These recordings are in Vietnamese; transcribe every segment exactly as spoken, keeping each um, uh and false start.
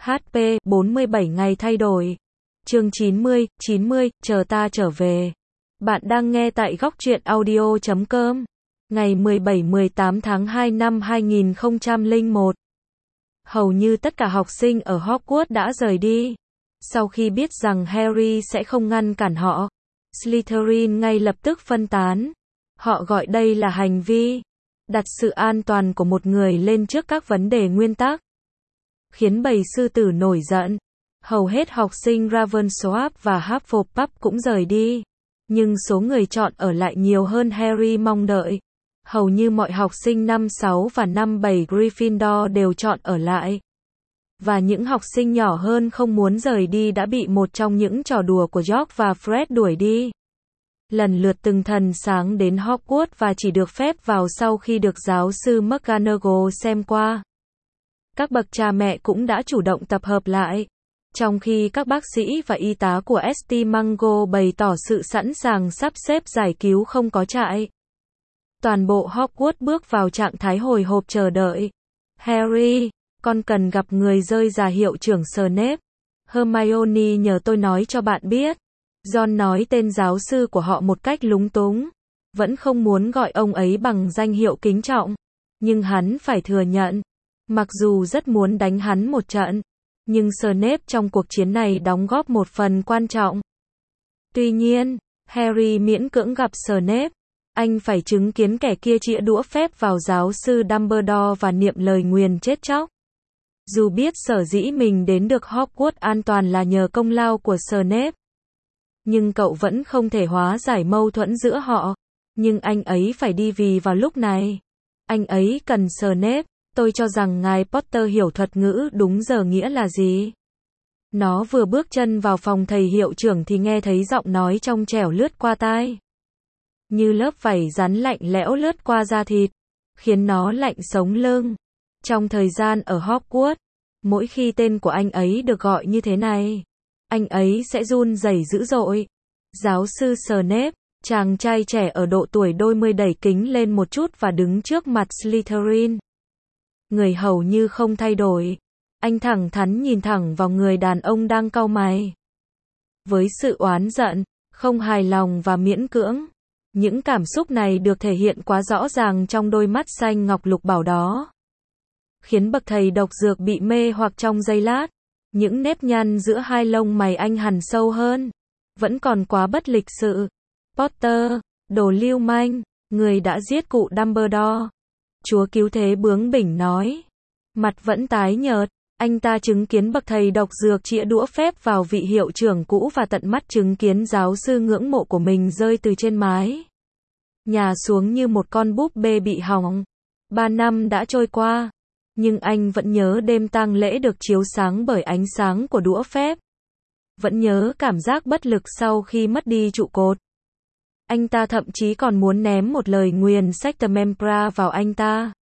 hát pê bốn mươi bảy ngày thay đổi. Chương chín mươi, chín mươi, chờ ta trở về. Bạn đang nghe tại góc truyện audio chấm com. Ngày mười bảy mười tám tháng hai năm hai nghìn không trăm lẻ một. Hầu như tất cả học sinh ở Hogwarts đã rời đi. Sau khi biết rằng Harry sẽ không ngăn cản họ, Slytherin ngay lập tức phân tán. Họ gọi đây là hành vi đặt sự an toàn của một người lên trước các vấn đề nguyên tắc, khiến bầy sư tử nổi giận. Hầu hết học sinh Ravensworth và Hufflepuff cũng rời đi, nhưng số người chọn ở lại nhiều hơn Harry mong đợi. Hầu như mọi học sinh năm sáu và năm bảy Gryffindor đều chọn ở lại. Và những học sinh nhỏ hơn không muốn rời đi đã bị một trong những trò đùa của George và Fred đuổi đi. Lần lượt từng thần sáng đến Hogwarts và chỉ được phép vào sau khi được giáo sư McGonagall xem qua. Các bậc cha mẹ cũng đã chủ động tập hợp lại, trong khi các bác sĩ và y tá của ét tê Mungo bày tỏ sự sẵn sàng sắp xếp giải cứu không có trại. Toàn bộ Hogwarts bước vào trạng thái hồi hộp chờ đợi. Harry, con cần gặp người rơi ra hiệu trưởng Snape. Hermione nhờ tôi nói cho bạn biết. Ron nói tên giáo sư của họ một cách lúng túng. Vẫn không muốn gọi ông ấy bằng danh hiệu kính trọng. Nhưng hắn phải thừa nhận. Mặc dù rất muốn đánh hắn một trận, nhưng Snape trong cuộc chiến này đóng góp một phần quan trọng. Tuy nhiên, Harry miễn cưỡng gặp Snape. Anh phải chứng kiến kẻ kia chĩa đũa phép vào giáo sư Dumbledore và niệm lời nguyền chết chóc. Dù biết sở dĩ mình đến được Hogwarts an toàn là nhờ công lao của Snape, nhưng cậu vẫn không thể hóa giải mâu thuẫn giữa họ. Nhưng anh ấy phải đi vì vào lúc này, anh ấy cần Snape. Tôi cho rằng ngài Potter hiểu thuật ngữ đúng giờ nghĩa là gì. Nó vừa bước chân vào phòng thầy hiệu trưởng thì nghe thấy giọng nói trong trẻo lướt qua tai. Như lớp vảy rắn lạnh lẽo lướt qua da thịt, khiến nó lạnh sống lưng. Trong thời gian ở Hogwarts, mỗi khi tên của anh ấy được gọi như thế này, anh ấy sẽ run rẩy dữ dội. Giáo sư Snape, chàng trai trẻ ở độ tuổi đôi mươi đẩy kính lên một chút và đứng trước mặt Slytherin. Người hầu như không thay đổi. Anh thẳng thắn nhìn thẳng vào người đàn ông đang cau mày. Với sự oán giận, không hài lòng và miễn cưỡng. Những cảm xúc này được thể hiện quá rõ ràng trong đôi mắt xanh ngọc lục bảo đó, khiến bậc thầy độc dược bị mê hoặc trong giây lát. Những nếp nhăn giữa hai lông mày anh hằn sâu hơn. Vẫn còn quá bất lịch sự. Potter, đồ lưu manh, người đã giết cụ Dumbledore. Chúa cứu thế bướng bỉnh nói. Mặt vẫn tái nhợt, anh ta chứng kiến bậc thầy độc dược chĩa đũa phép vào vị hiệu trưởng cũ và tận mắt chứng kiến giáo sư ngưỡng mộ của mình rơi từ trên mái nhà xuống như một con búp bê bị hỏng. Ba năm đã trôi qua, nhưng anh vẫn nhớ đêm tang lễ được chiếu sáng bởi ánh sáng của đũa phép. Vẫn nhớ cảm giác bất lực sau khi mất đi trụ cột. Anh ta thậm chí còn muốn ném một lời nguyền Sectumsempra vào anh ta.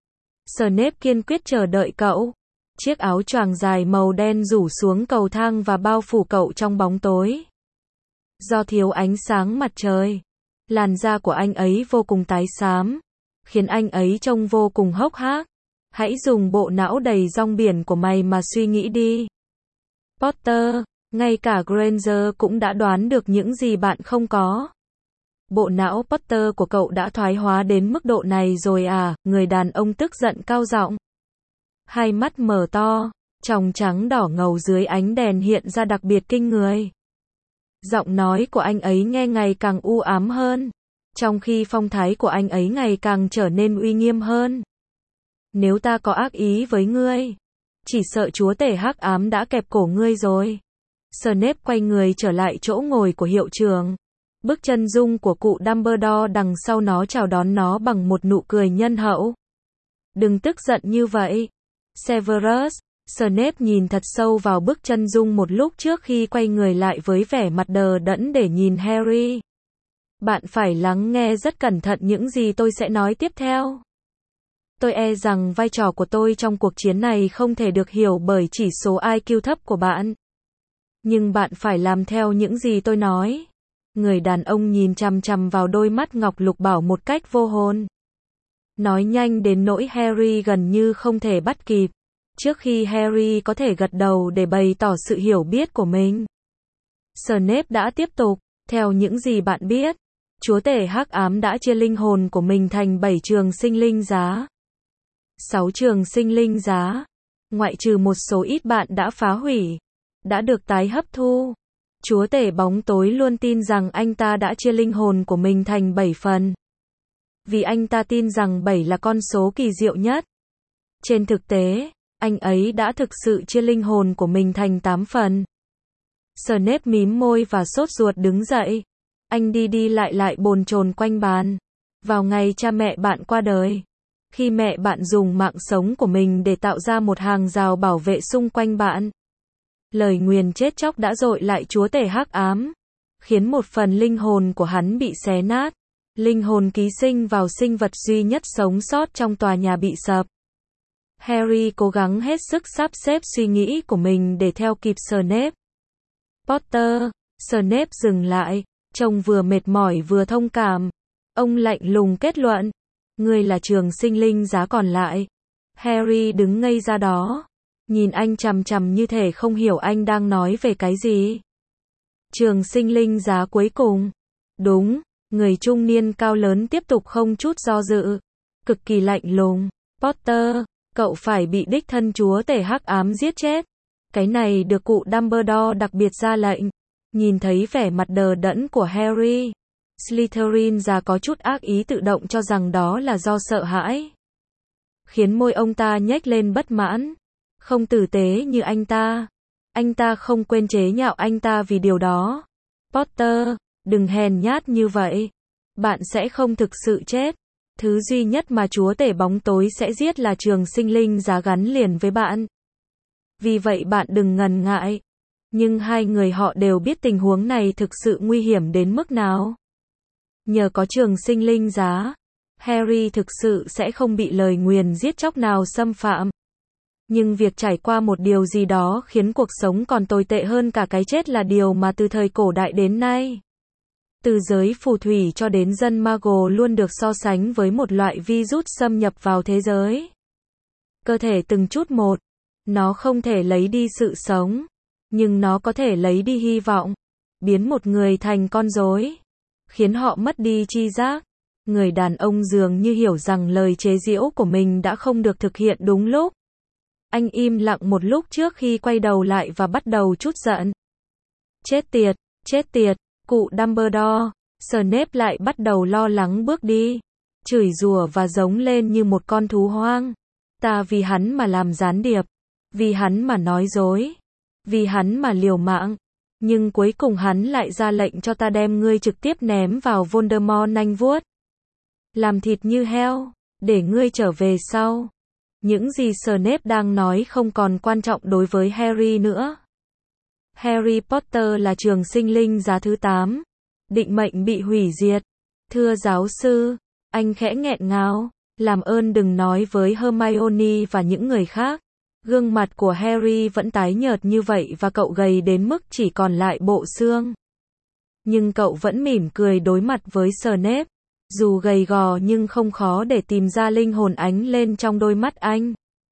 Snape kiên quyết chờ đợi cậu. Chiếc áo choàng dài màu đen rủ xuống cầu thang và bao phủ cậu trong bóng tối. Do thiếu ánh sáng mặt trời, làn da của anh ấy vô cùng tái xám, khiến anh ấy trông vô cùng hốc hác. Hãy dùng bộ não đầy rong biển của mày mà suy nghĩ đi. Potter, ngay cả Granger cũng đã đoán được những gì bạn không có. Bộ não Potter của cậu đã thoái hóa đến mức độ này rồi à, người đàn ông tức giận cao giọng. Hai mắt mở to, tròng trắng đỏ ngầu dưới ánh đèn hiện ra đặc biệt kinh người. Giọng nói của anh ấy nghe ngày càng u ám hơn, trong khi phong thái của anh ấy ngày càng trở nên uy nghiêm hơn. Nếu ta có ác ý với ngươi, chỉ sợ chúa tể hắc ám đã kẹp cổ ngươi rồi. Snape quay người trở lại chỗ ngồi của hiệu trưởng. Bước chân dung của cụ Dumbledore đằng sau nó chào đón nó bằng một nụ cười nhân hậu. Đừng tức giận như vậy, Severus. Snape nhìn thật sâu vào bức chân dung một lúc trước khi quay người lại với vẻ mặt đờ đẫn để nhìn Harry. Bạn phải lắng nghe rất cẩn thận những gì tôi sẽ nói tiếp theo. Tôi e rằng vai trò của tôi trong cuộc chiến này không thể được hiểu bởi chỉ số i kiu thấp của bạn. Nhưng bạn phải làm theo những gì tôi nói. Người đàn ông nhìn chằm chằm vào đôi mắt ngọc lục bảo một cách vô hồn. Nói nhanh đến nỗi Harry gần như không thể bắt kịp. trước khi Harry có thể gật đầu để bày tỏ sự hiểu biết của mình. Snape đã tiếp tục, theo những gì bạn biết, chúa tể hắc ám đã chia linh hồn của mình thành bảy trường sinh linh giá. Sáu trường sinh linh giá, ngoại trừ một số ít bạn đã phá hủy, đã được tái hấp thu. Chúa tể bóng tối luôn tin rằng anh ta đã chia linh hồn của mình thành bảy phần. Vì anh ta tin rằng bảy là con số kỳ diệu nhất. Trên thực tế, anh ấy đã thực sự chia linh hồn của mình thành tám phần. Snape mím môi và sốt ruột đứng dậy. Anh đi đi lại lại bồn chồn quanh bàn. Vào ngày cha mẹ bạn qua đời, khi mẹ bạn dùng mạng sống của mình để tạo ra một hàng rào bảo vệ xung quanh bạn, lời nguyền chết chóc đã dội lại chúa tể hắc ám, khiến một phần linh hồn của hắn bị xé nát. Linh hồn ký sinh vào sinh vật duy nhất sống sót trong tòa nhà bị sập. Harry cố gắng hết sức sắp xếp suy nghĩ của mình để theo kịp Snape. Potter, Snape dừng lại, trông vừa mệt mỏi vừa thông cảm. Ông lạnh lùng kết luận, ngươi là trường sinh linh giá còn lại. Harry đứng ngây ra đó, nhìn anh chằm chằm như thể không hiểu anh đang nói về cái gì. Trường sinh linh giá cuối cùng. Đúng, người trung niên cao lớn tiếp tục không chút do dự, cực kỳ lạnh lùng. Potter, cậu phải bị đích thân chúa tể hắc ám giết chết. Cái này được cụ Dumbledore đặc biệt ra lệnh. Nhìn thấy vẻ mặt đờ đẫn của Harry, Slytherin già có chút ác ý tự động cho rằng đó là do sợ hãi. Khiến môi ông ta nhếch lên bất mãn. Không tử tế như anh ta. Anh ta không quên chế nhạo anh ta vì điều đó. Potter, đừng hèn nhát như vậy. Bạn sẽ không thực sự chết. Thứ duy nhất mà chúa tể bóng tối sẽ giết là trường sinh linh giá gắn liền với bạn. Vì vậy bạn đừng ngần ngại. Nhưng hai người họ đều biết tình huống này thực sự nguy hiểm đến mức nào. Nhờ có trường sinh linh giá, Harry thực sự sẽ không bị lời nguyền giết chóc nào xâm phạm. Nhưng việc trải qua một điều gì đó khiến cuộc sống còn tồi tệ hơn cả cái chết là điều mà từ thời cổ đại đến nay, từ giới phù thủy cho đến dân Muggle luôn được so sánh với một loại virus xâm nhập vào thế giới. Cơ thể từng chút một, nó không thể lấy đi sự sống, nhưng nó có thể lấy đi hy vọng, biến một người thành con rối, khiến họ mất đi tri giác. Người đàn ông dường như hiểu rằng lời chế giễu của mình đã không được thực hiện đúng lúc. Anh im lặng một lúc trước khi quay đầu lại và bắt đầu trút giận. Chết tiệt, chết tiệt, cụ Dumbledore. Snape lại bắt đầu lo lắng bước đi, chửi rủa và giống lên như một con thú hoang. Ta vì hắn mà làm gián điệp, vì hắn mà nói dối, vì hắn mà liều mạng. Nhưng cuối cùng hắn lại ra lệnh cho ta đem ngươi trực tiếp ném vào Voldemort nanh vuốt, làm thịt như heo, để ngươi trở về sau. Những gì Snape đang nói không còn quan trọng đối với Harry nữa. Harry Potter là trường sinh linh giá thứ tám. Định mệnh bị hủy diệt. Thưa giáo sư, anh khẽ nghẹn ngào, làm ơn đừng nói với Hermione và những người khác. Gương mặt của Harry vẫn tái nhợt như vậy và cậu gầy đến mức chỉ còn lại bộ xương. Nhưng cậu vẫn mỉm cười đối mặt với Snape. Dù gầy gò nhưng không khó để tìm ra linh hồn ánh lên trong đôi mắt anh.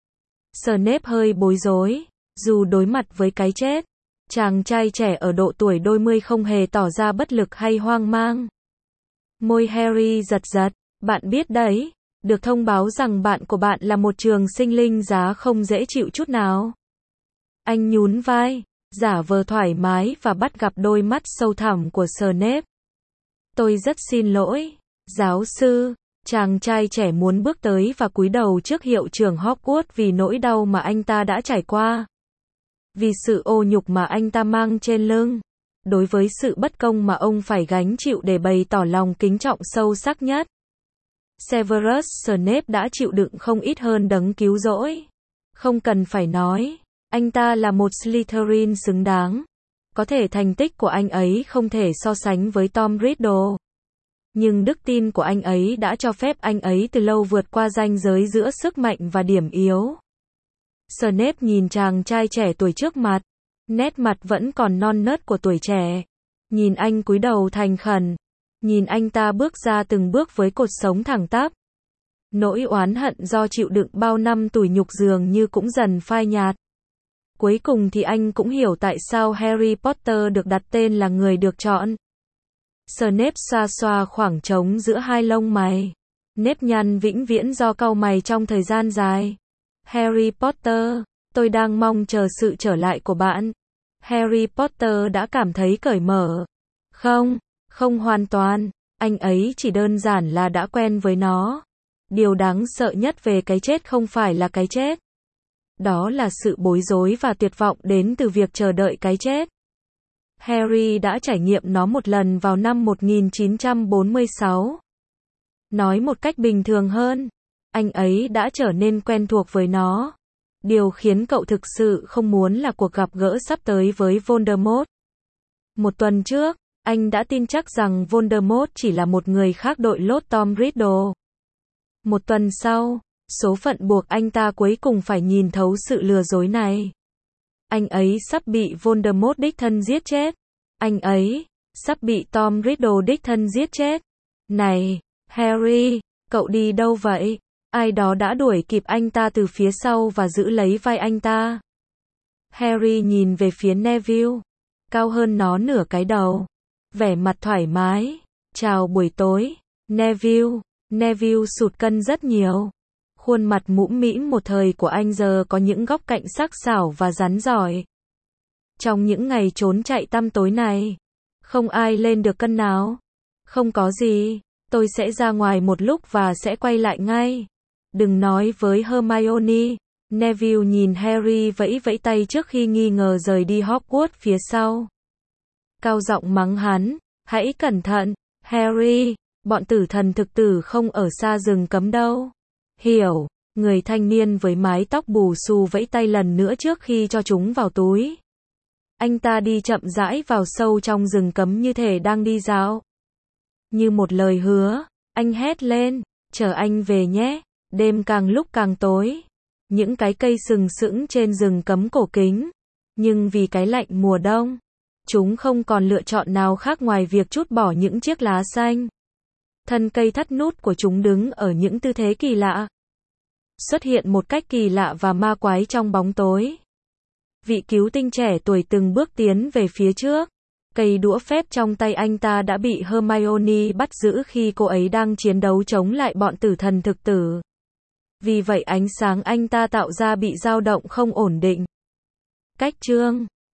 Snape hơi bối rối. Dù đối mặt với cái chết, chàng trai trẻ ở độ tuổi đôi mươi không hề tỏ ra bất lực hay hoang mang. Môi Harry giật giật. Bạn biết đấy, được thông báo rằng bạn của bạn là một trường sinh linh giá không dễ chịu chút nào. Anh nhún vai, giả vờ thoải mái và bắt gặp đôi mắt sâu thẳm của Snape. Tôi rất xin lỗi, giáo sư. Chàng trai trẻ muốn bước tới và cúi đầu trước hiệu trưởng Hogwarts vì nỗi đau mà anh ta đã trải qua. Vì sự ô nhục mà anh ta mang trên lưng. Đối với sự bất công mà ông phải gánh chịu để bày tỏ lòng kính trọng sâu sắc nhất. Severus Snape đã chịu đựng không ít hơn đấng cứu rỗi. Không cần phải nói, anh ta là một Slytherin xứng đáng. Có thể thành tích của anh ấy không thể so sánh với Tom Riddle. Nhưng đức tin của anh ấy đã cho phép anh ấy từ lâu vượt qua ranh giới giữa sức mạnh và điểm yếu. Snape nhìn chàng trai trẻ tuổi trước mặt. Nét mặt vẫn còn non nớt của tuổi trẻ. Nhìn anh cúi đầu thành khẩn. Nhìn anh ta bước ra từng bước với cột sống thẳng tắp. Nỗi oán hận do chịu đựng bao năm tủi nhục dường như cũng dần phai nhạt. Cuối cùng thì anh cũng hiểu tại sao Harry Potter được đặt tên là người được chọn. Snape xoa xoa khoảng trống giữa hai lông mày. Nếp nhăn vĩnh viễn do cau mày trong thời gian dài. Harry Potter, tôi đang mong chờ sự trở lại của bạn. Harry Potter đã cảm thấy cởi mở. Không, không hoàn toàn, anh ấy chỉ đơn giản là đã quen với nó. Điều đáng sợ nhất về cái chết không phải là cái chết. Đó là sự bối rối và tuyệt vọng đến từ việc chờ đợi cái chết. Harry đã trải nghiệm nó một lần vào năm một nghìn chín trăm bốn mươi sáu. Nói một cách bình thường hơn, anh ấy đã trở nên quen thuộc với nó. Điều khiến cậu thực sự không muốn là cuộc gặp gỡ sắp tới với Voldemort. Một tuần trước, anh đã tin chắc rằng Voldemort chỉ là một người khác đội lốt Tom Riddle. Một tuần sau, số phận buộc anh ta cuối cùng phải nhìn thấu sự lừa dối này. Anh ấy sắp bị Voldemort đích thân giết chết. Anh ấy sắp bị Tom Riddle đích thân giết chết. Này, Harry, cậu đi đâu vậy? Ai đó đã đuổi kịp anh ta từ phía sau và giữ lấy vai anh ta. Harry nhìn về phía Neville, cao hơn nó nửa cái đầu. Vẻ mặt thoải mái. Chào buổi tối, Neville. Neville sụt cân rất nhiều. Khuôn mặt mũm mĩm một thời của anh giờ có những góc cạnh sắc sảo và rắn giỏi. Trong những ngày trốn chạy tăm tối này, không ai lên được cân nào. Không có gì, tôi sẽ ra ngoài một lúc và sẽ quay lại ngay. Đừng nói với Hermione. Neville nhìn Harry vẫy vẫy tay trước khi nghi ngờ rời đi Hogwarts phía sau. Cao giọng mắng hắn, hãy cẩn thận, Harry, bọn tử thần thực tử không ở xa rừng cấm đâu. Hiểu, người thanh niên với mái tóc bù xù vẫy tay lần nữa trước khi cho chúng vào túi. Anh ta đi chậm rãi vào sâu trong rừng cấm như thể đang đi dạo. Như một lời hứa, anh hét lên, chờ anh về nhé. Đêm càng lúc càng tối. Những cái cây sừng sững trên rừng cấm cổ kính. Nhưng vì cái lạnh mùa đông, chúng không còn lựa chọn nào khác ngoài việc trút bỏ những chiếc lá xanh. Thân cây thắt nút của chúng đứng ở những tư thế kỳ lạ. Xuất hiện một cách kỳ lạ và ma quái trong bóng tối. Vị cứu tinh trẻ tuổi từng bước tiến về phía trước. Cây đũa phép trong tay anh ta đã bị Hermione bắt giữ khi cô ấy đang chiến đấu chống lại bọn tử thần thực tử. Vì vậy ánh sáng anh ta tạo ra bị dao động không ổn định. Cách chương